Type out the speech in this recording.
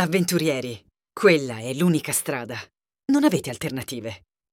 Avventurieri, quella è l'unica strada. Non avete alternative.